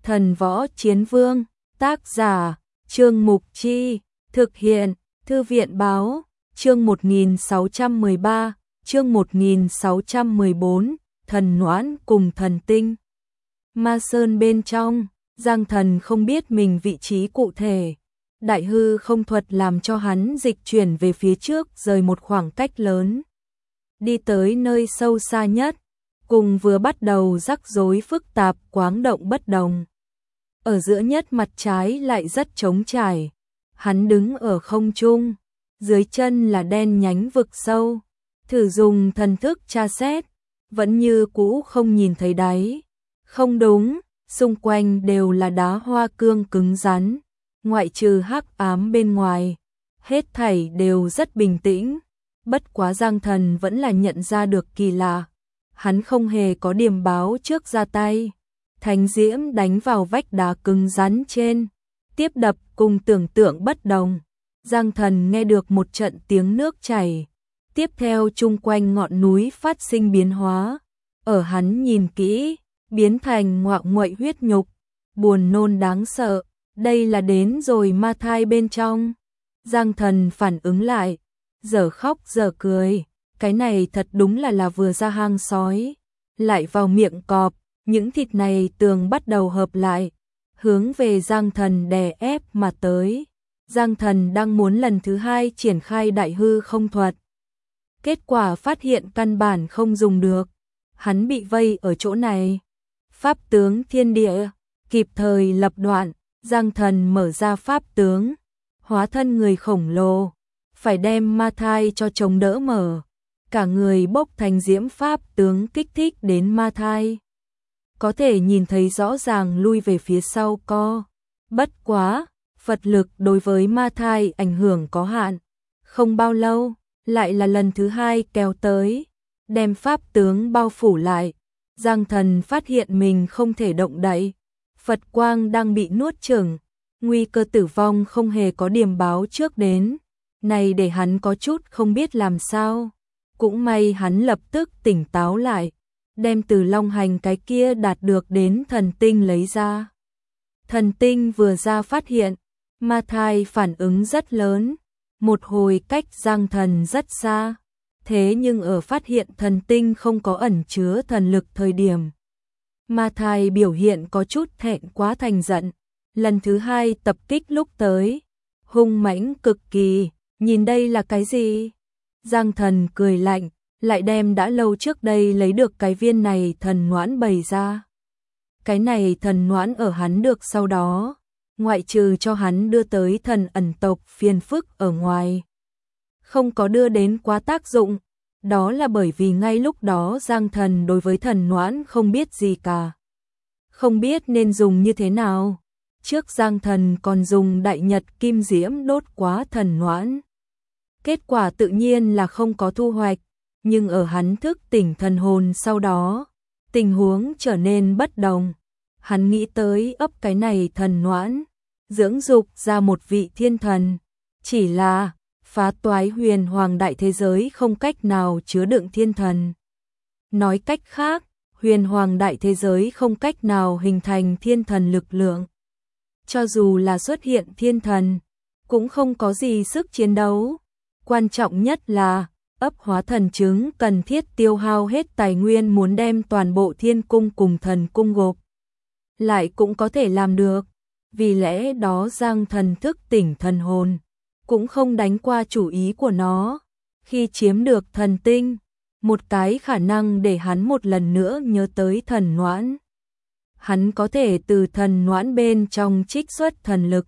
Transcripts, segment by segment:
Thần Võ Chiến Vương, tác giả, Trương Mục Chi, thực hiện, Thư viện Báo, chương 1613, chương 1614, Thần Noãn cùng Thần Tinh. Ma Sơn bên trong, Giang Thần không biết mình vị trí cụ thể. Đại hư không thuật làm cho hắn dịch chuyển về phía trước rời một khoảng cách lớn. Đi tới nơi sâu xa nhất, cùng vừa bắt đầu rắc rối phức tạp quáng động bất đồng. Ở giữa nhất mặt trái lại rất trống trải. Hắn đứng ở không trung, dưới chân là đen nhánh vực sâu. Thử dùng thần thức tra xét, vẫn như cũ không nhìn thấy đáy. Không đúng, xung quanh đều là đá hoa cương cứng rắn. Ngoại trừ hắc ám bên ngoài, hết thảy đều rất bình tĩnh. Bất quá Giang Thần vẫn là nhận ra được kỳ lạ. Hắn không hề có điểm báo trước ra tay. Thánh diễm đánh vào vách đá cứng rắn trên, tiếp đập cùng tưởng tượng bất đồng. Giang Thần nghe được một trận tiếng nước chảy. Tiếp theo chung quanh ngọn núi phát sinh biến hóa. Ở hắn nhìn kỹ, biến thành ngoạo nguậy huyết nhục, buồn nôn đáng sợ. Đây là đến rồi ma thai bên trong. Giang Thần phản ứng lại, giờ khóc giờ cười. Cái này thật đúng là vừa ra hang sói, lại vào miệng cọp. Những thịt này tường bắt đầu hợp lại, hướng về Giang Thần đè ép mà tới. Giang Thần đang muốn lần thứ hai triển khai đại hư không thuật. Kết quả phát hiện căn bản không dùng được. Hắn bị vây ở chỗ này. Pháp tướng thiên địa, kịp thời lập đoạn. Giang Thần mở ra pháp tướng, hóa thân người khổng lồ, phải đem ma thai cho chống đỡ mở. Cả người bốc thành diễm pháp tướng kích thích đến ma thai. Có thể nhìn thấy rõ ràng lui về phía sau co. Bất quá, Phật lực đối với ma thai ảnh hưởng có hạn. Không bao lâu, lại là lần thứ hai kéo tới, đem pháp tướng bao phủ lại. Giang Thần phát hiện mình không thể động đậy. Phật quang đang bị nuốt chửng, nguy cơ tử vong không hề có điểm báo trước đến. Này để hắn có chút không biết làm sao. Cũng may hắn lập tức tỉnh táo lại, đem từ long hành cái kia đạt được đến thần tinh lấy ra. Thần tinh vừa ra phát hiện, ma thai phản ứng rất lớn, một hồi cách Giang Thần rất xa. Thế nhưng ở phát hiện thần tinh không có ẩn chứa thần lực thời điểm, ma thai biểu hiện có chút thẹn quá thành giận. Lần thứ hai tập kích lúc tới, hung mãnh cực kỳ. Nhìn đây là cái gì? Giang Thần cười lạnh, lại đem đã lâu trước đây lấy được cái viên này thần noãn bày ra. Cái này thần noãn ở hắn được sau đó, ngoại trừ cho hắn đưa tới thần ẩn tộc phiền phức ở ngoài, không có đưa đến quá tác dụng. Đó là bởi vì ngay lúc đó Giang Thần đối với thần noãn không biết gì cả. Không biết nên dùng như thế nào. Trước Giang Thần còn dùng đại nhật kim diễm đốt quá thần noãn. Kết quả tự nhiên là không có thu hoạch. Nhưng ở hắn thức tỉnh thần hồn sau đó, tình huống trở nên bất đồng. Hắn nghĩ tới ấp cái này thần noãn, dưỡng dục ra một vị thiên thần. Chỉ là phá toái huyền hoàng đại thế giới không cách nào chứa đựng thiên thần. Nói cách khác, huyền hoàng đại thế giới không cách nào hình thành thiên thần lực lượng. Cho dù là xuất hiện thiên thần, cũng không có gì sức chiến đấu. Quan trọng nhất là, ấp hóa thần trứng cần thiết tiêu hao hết tài nguyên muốn đem toàn bộ thiên cung cùng thần cung gộp lại cũng có thể làm được. Vì lẽ đó Giang Thần thức tỉnh thần hồn, cũng không đánh qua chủ ý của nó. Khi chiếm được thần tinh, một cái khả năng để hắn một lần nữa nhớ tới thần noãn. Hắn có thể từ thần noãn bên trong trích xuất thần lực,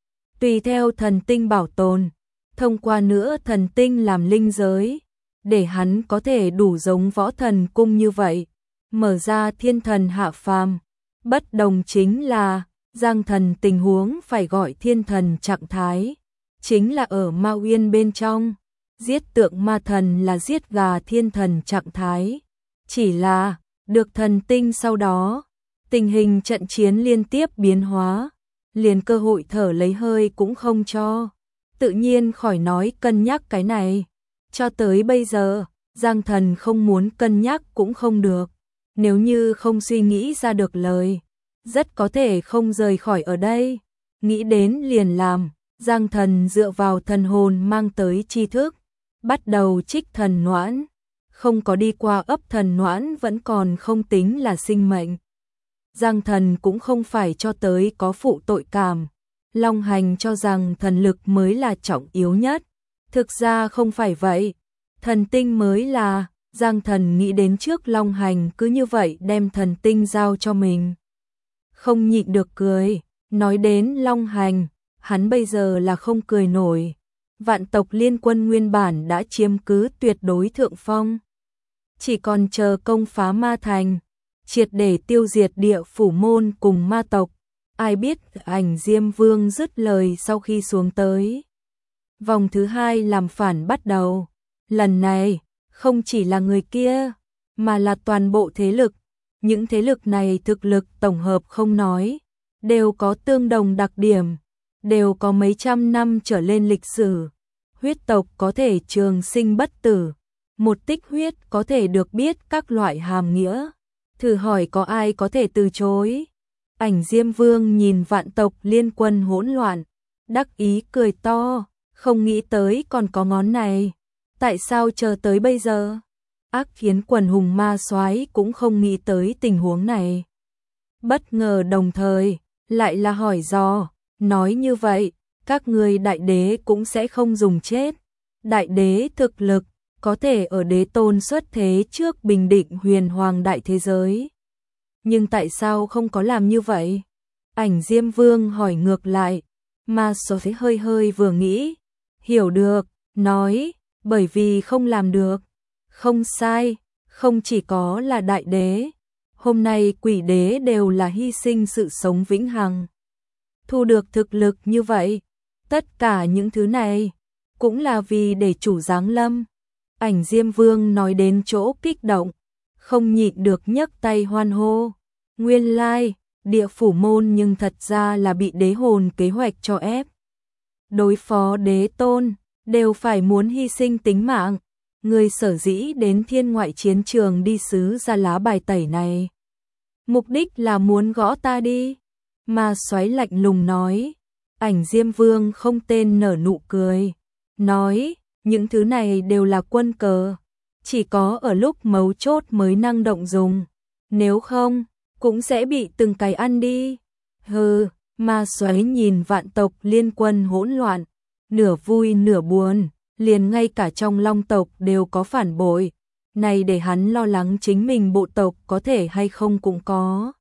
tùy theo thần tinh bảo tồn, thông qua nữa thần tinh làm linh giới, để hắn có thể đủ giống võ thần cung như vậy, mở ra thiên thần hạ phàm. Bất đồng chính là, Giang Thần tình huống phải gọi thiên thần trạng thái, chính là ở Ma Uyên bên trong, giết tượng ma thần là giết gà thiên thần trạng thái. Chỉ là, được thần tinh sau đó, tình hình trận chiến liên tiếp biến hóa, liền cơ hội thở lấy hơi cũng không cho. Tự nhiên khỏi nói cân nhắc cái này. Cho tới bây giờ, Giang Thần không muốn cân nhắc cũng không được. Nếu như không suy nghĩ ra được lời, rất có thể không rời khỏi ở đây. Nghĩ đến liền làm, Giang Thần dựa vào thần hồn mang tới tri thức, bắt đầu trích thần noãn, không có đi qua ấp thần noãn vẫn còn không tính là sinh mệnh. Giang Thần cũng không phải cho tới có phụ tội cảm, Long Hành cho rằng thần lực mới là trọng yếu nhất, thực ra không phải vậy, thần tinh mới là. Giang Thần nghĩ đến trước Long Hành cứ như vậy đem thần tinh giao cho mình. Không nhịn được cười, nói đến Long Hành, hắn bây giờ là không cười nổi. Vạn tộc liên quân nguyên bản đã chiếm cứ tuyệt đối thượng phong. Chỉ còn chờ công phá ma thành, triệt để tiêu diệt địa phủ môn cùng ma tộc. Ai biết Ảnh Diêm Vương dứt lời sau khi xuống tới. Vòng thứ 2 làm phản bắt đầu. Lần này, không chỉ là người kia, mà là toàn bộ thế lực. Những thế lực này thực lực tổng hợp không nói, đều có tương đồng đặc điểm, đều có mấy trăm năm trở lên lịch sử. Huyết tộc có thể trường sinh bất tử, một tích huyết có thể được biết các loại hàm nghĩa. Thử hỏi có ai có thể từ chối? Ảnh Diêm Vương nhìn vạn tộc liên quân hỗn loạn, đắc ý cười to, không nghĩ tới còn có ngón này. Tại sao chờ tới bây giờ? Ác Khiến quần hùng ma soái cũng không nghĩ tới tình huống này. Bất ngờ đồng thời, lại là hỏi dò, nói như vậy, các người đại đế cũng sẽ không dùng chết. Đại đế thực lực, có thể ở đế tôn xuất thế trước bình định huyền hoàng đại thế giới. Nhưng tại sao không có làm như vậy? Ảnh Diêm Vương hỏi ngược lại, mà số thế hơi hơi vừa nghĩ, hiểu được, nói, bởi vì không làm được. Không sai, không chỉ có là đại đế, hôm nay quỷ đế đều là hy sinh sự sống vĩnh hằng. Thu được thực lực như vậy, tất cả những thứ này, cũng là vì để chủ giáng lâm. Ảnh Diêm Vương nói đến chỗ kích động, không nhịn được nhấc tay hoan hô. Nguyên lai, địa phủ môn nhưng thật ra là bị đế hồn kế hoạch cho ép. Đối phó đế tôn, đều phải muốn hy sinh tính mạng. Người sở dĩ đến thiên ngoại chiến trường đi sứ ra lá bài tẩy này. Mục đích là muốn gõ ta đi. Ma Soái lạnh lùng nói. Ảnh Diêm Vương không tên nở nụ cười. Nói, những thứ này đều là quân cờ. Chỉ có ở lúc mấu chốt mới năng động dùng. Nếu không, cũng sẽ bị từng cái ăn đi. Hừ, Ma Soái nhìn vạn tộc liên quân hỗn loạn. Nửa vui nửa buồn. Liền ngay cả trong Long tộc đều có phản bội, này để hắn lo lắng chính mình bộ tộc có thể hay không cũng có.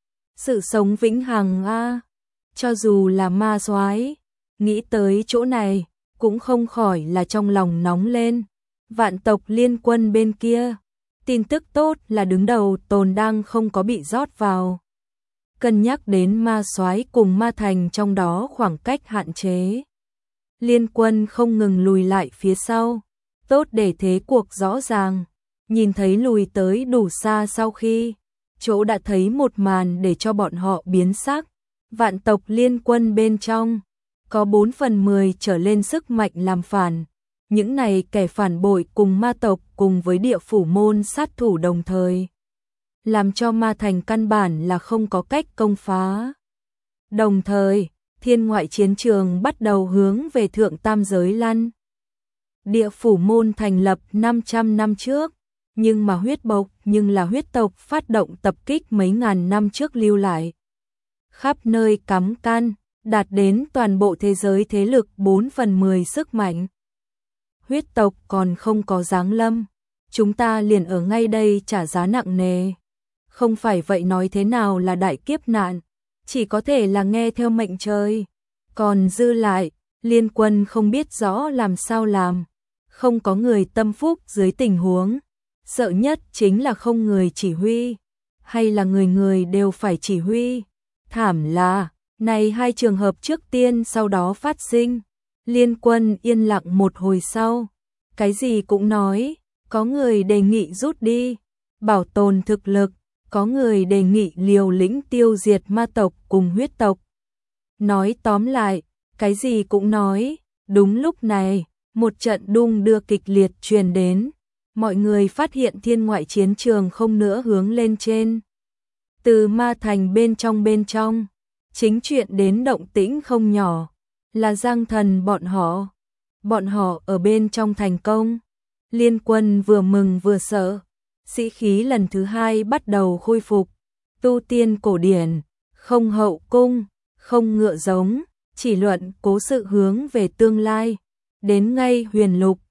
Sự sống vĩnh hằng a, cho dù là Ma Soái, nghĩ tới chỗ này, cũng không khỏi là trong lòng nóng lên. Vạn tộc liên quân bên kia, tin tức tốt là đứng đầu tồn đang không có bị rót vào. Cân nhắc đến Ma Soái cùng Ma Thành trong đó khoảng cách hạn chế. Liên quân không ngừng lùi lại phía sau, tốt để thế cuộc rõ ràng. Nhìn thấy lùi tới đủ xa sau khi, chỗ đã thấy một màn để cho bọn họ biến sắc. Vạn tộc liên quân bên trong, có 4/10 trở lên sức mạnh làm phản. Những này kẻ phản bội cùng ma tộc cùng với địa phủ môn sát thủ đồng thời. Làm cho ma thành căn bản là không có cách công phá. Đồng thời, thiên ngoại chiến trường bắt đầu hướng về thượng tam giới lăn. Địa phủ môn thành lập 500 năm trước, nhưng mà huyết tộc phát động tập kích mấy ngàn năm trước lưu lại. Khắp nơi cắm can, đạt đến toàn bộ thế giới thế lực 4/10 sức mạnh. Huyết tộc còn không có giáng lâm, chúng ta liền ở ngay đây trả giá nặng nề. Không phải vậy nói thế nào là đại kiếp nạn, chỉ có thể là nghe theo mệnh trời. Còn dư lại, liên quân không biết rõ làm sao làm, không có người tâm phúc dưới tình huống. Sợ nhất chính là không người chỉ huy, hay là người người đều phải chỉ huy. Thảm là, này hai trường hợp trước tiên sau đó phát sinh. Liên quân yên lặng một hồi sau, cái gì cũng nói, có người đề nghị rút đi, bảo tồn thực lực, có người đề nghị liều lĩnh tiêu diệt ma tộc cùng huyết tộc. Nói tóm lại, cái gì cũng nói, đúng lúc này, một trận đung đưa kịch liệt truyền đến, mọi người phát hiện thiên ngoại chiến trường không nữa hướng lên trên. Từ ma thành bên trong, chính chuyện đến động tĩnh không nhỏ, là Giang Thần bọn họ ở bên trong thành công. Liên Quân vừa mừng vừa sợ, sĩ khí lần thứ hai bắt đầu khôi phục, tu tiên cổ điển, không hậu cung, không ngựa giống, chỉ luận cố sự hướng về tương lai, đến ngay Huyền Lục,